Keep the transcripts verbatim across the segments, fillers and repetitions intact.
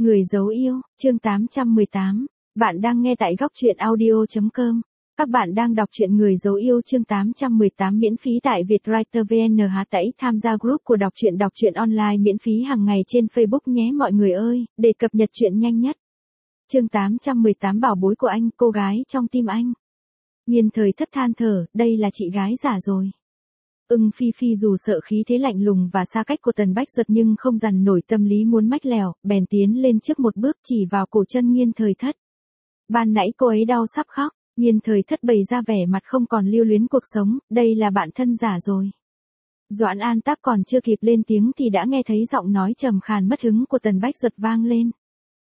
Người dấu yêu, chương tám trăm mười tám. Bạn đang nghe tại góc truyện audio chấm com. Các bạn đang đọc truyện Người dấu yêu chương tám trăm mười tám miễn phí tại Vietwriter vê en. Há tẩy tham gia group của đọc truyện đọc truyện online miễn phí hàng ngày trên Facebook nhé mọi người ơi, để cập nhật truyện nhanh nhất. Chương tám trăm mười tám Bảo bối của anh, cô gái trong tim anh. Nghiên Thời Thất than thở, đây là chị gái giả rồi. Ưng Phi Phi dù sợ khí thế lạnh lùng và xa cách của Tần Bách Duật nhưng không dằn nổi tâm lý muốn mách lèo, bèn tiến lên trước một bước chỉ vào cổ chân Nghiên Thời Thất. Ban nãy cô ấy đau sắp khóc, Nghiên Thời Thất bày ra vẻ mặt không còn lưu luyến cuộc sống, đây là bạn thân giả rồi. Doãn An Tác còn chưa kịp lên tiếng thì đã nghe thấy giọng nói trầm khàn mất hứng của Tần Bách Duật vang lên.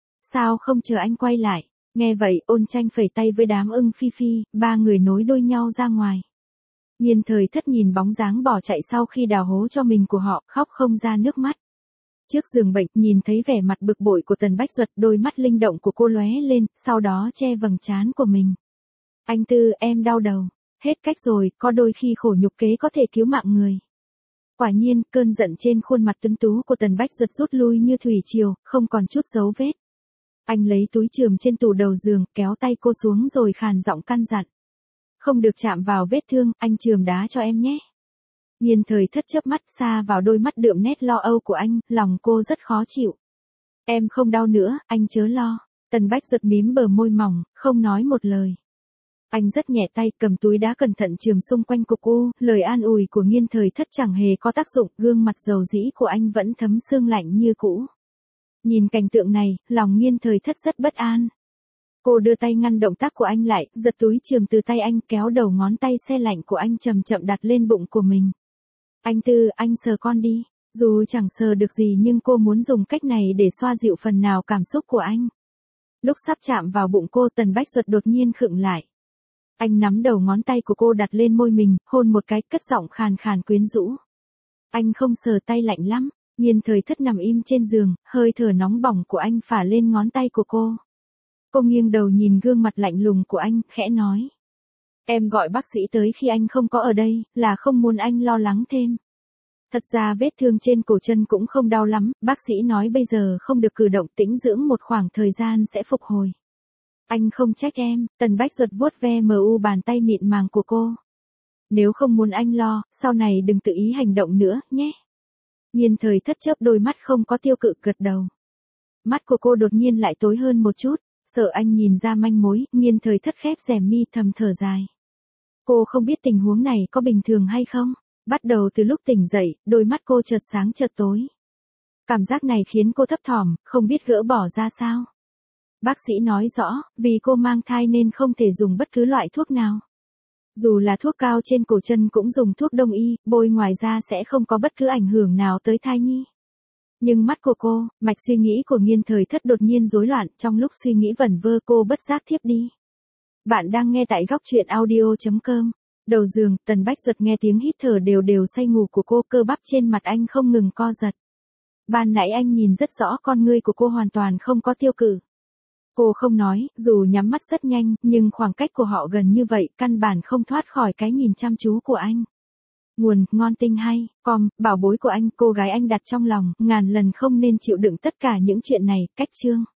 Sao không chờ anh quay lại? Nghe vậy, Ôn Tranh phẩy tay với đám Ưng Phi Phi, ba người nối đuôi nhau ra ngoài. Nghiên Thời Thất nhìn bóng dáng bỏ chạy sau khi đào hố cho mình của họ, khóc không ra nước mắt. Trước giường bệnh, nhìn thấy vẻ mặt bực bội của Tần Bách Duật, đôi mắt linh động của cô lóe lên, sau đó che vầng trán của mình. Anh Tư, em đau đầu. Hết cách rồi, có đôi khi khổ nhục kế có thể cứu mạng người. Quả nhiên, cơn giận trên khuôn mặt tuấn tú của Tần Bách Duật rút lui như thủy triều, không còn chút dấu vết. Anh lấy túi chườm trên tủ đầu giường, kéo tay cô xuống rồi khàn giọng căn dặn. Không được chạm vào vết thương, anh chườm đá cho em nhé. Nghiên Thời Thất chớp mắt xa vào đôi mắt đượm nét lo âu của anh, lòng cô rất khó chịu. Em không đau nữa, anh chớ lo. Tần Bách Duật mím bờ môi mỏng, không nói một lời. Anh rất nhẹ tay cầm túi đá cẩn thận chườm xung quanh cục u, lời an ủi của Nghiên Thời Thất chẳng hề có tác dụng, gương mặt dầu dĩ của anh vẫn thấm sương lạnh như cũ. Nhìn cảnh tượng này, lòng Nghiên Thời Thất rất bất an. Cô đưa tay ngăn động tác của anh lại, giật túi chườm từ tay anh, kéo đầu ngón tay se lạnh của anh chậm chậm đặt lên bụng của mình. Anh Tư, anh sờ con đi. Dù chẳng sờ được gì nhưng cô muốn dùng cách này để xoa dịu phần nào cảm xúc của anh. Lúc sắp chạm vào bụng cô, Tần Bách Duật đột nhiên khựng lại. Anh nắm đầu ngón tay của cô đặt lên môi mình, hôn một cái, cất giọng khàn khàn quyến rũ. Anh không sờ tay lạnh lắm. Nghiên Thời Thất nằm im trên giường, hơi thở nóng bỏng của anh phả lên ngón tay của cô. Cô nghiêng đầu nhìn gương mặt lạnh lùng của anh, khẽ nói. Em gọi bác sĩ tới khi anh không có ở đây, là không muốn anh lo lắng thêm. Thật ra vết thương trên cổ chân cũng không đau lắm, bác sĩ nói bây giờ không được cử động, tĩnh dưỡng một khoảng thời gian sẽ phục hồi. Anh không trách em. Tần Bách Duật vuốt ve mờ u bàn tay mịn màng của cô. Nếu không muốn anh lo, sau này đừng tự ý hành động nữa, nhé. Nghiên Thời Thất chớp đôi mắt không có tiêu cự, gật đầu. Mắt của cô đột nhiên lại tối hơn một chút. Sợ anh nhìn ra manh mối, Nghiên Thời Thất khép rèm mi thầm thở dài. Cô không biết tình huống này có bình thường hay không. Bắt đầu từ lúc tỉnh dậy, đôi mắt cô chợt sáng chợt tối. Cảm giác này khiến cô thấp thỏm, không biết gỡ bỏ ra sao. Bác sĩ nói rõ, vì cô mang thai nên không thể dùng bất cứ loại thuốc nào. Dù là thuốc cao trên cổ chân cũng dùng thuốc đông y, bôi ngoài ra sẽ không có bất cứ ảnh hưởng nào tới thai nhi. Nhưng mắt của cô, mạch suy nghĩ của Nghiên Thời Thất đột nhiên rối loạn, trong lúc suy nghĩ vẩn vơ cô bất giác thiếp đi. Bạn đang nghe tại góc truyện audio chấm com. Đầu giường, Tần Bách Duật nghe tiếng hít thở đều đều say ngủ của cô, cơ bắp trên mặt anh không ngừng co giật. Ban nãy anh nhìn rất rõ con ngươi của cô hoàn toàn không có tiêu cự. Cô không nói, dù nhắm mắt rất nhanh, nhưng khoảng cách của họ gần như vậy, căn bản không thoát khỏi cái nhìn chăm chú của anh. Nguồn, ngon tinh hay, com, bảo bối của anh, cô gái anh đặt trong lòng, ngàn lần không nên chịu đựng tất cả những chuyện này, cách chương.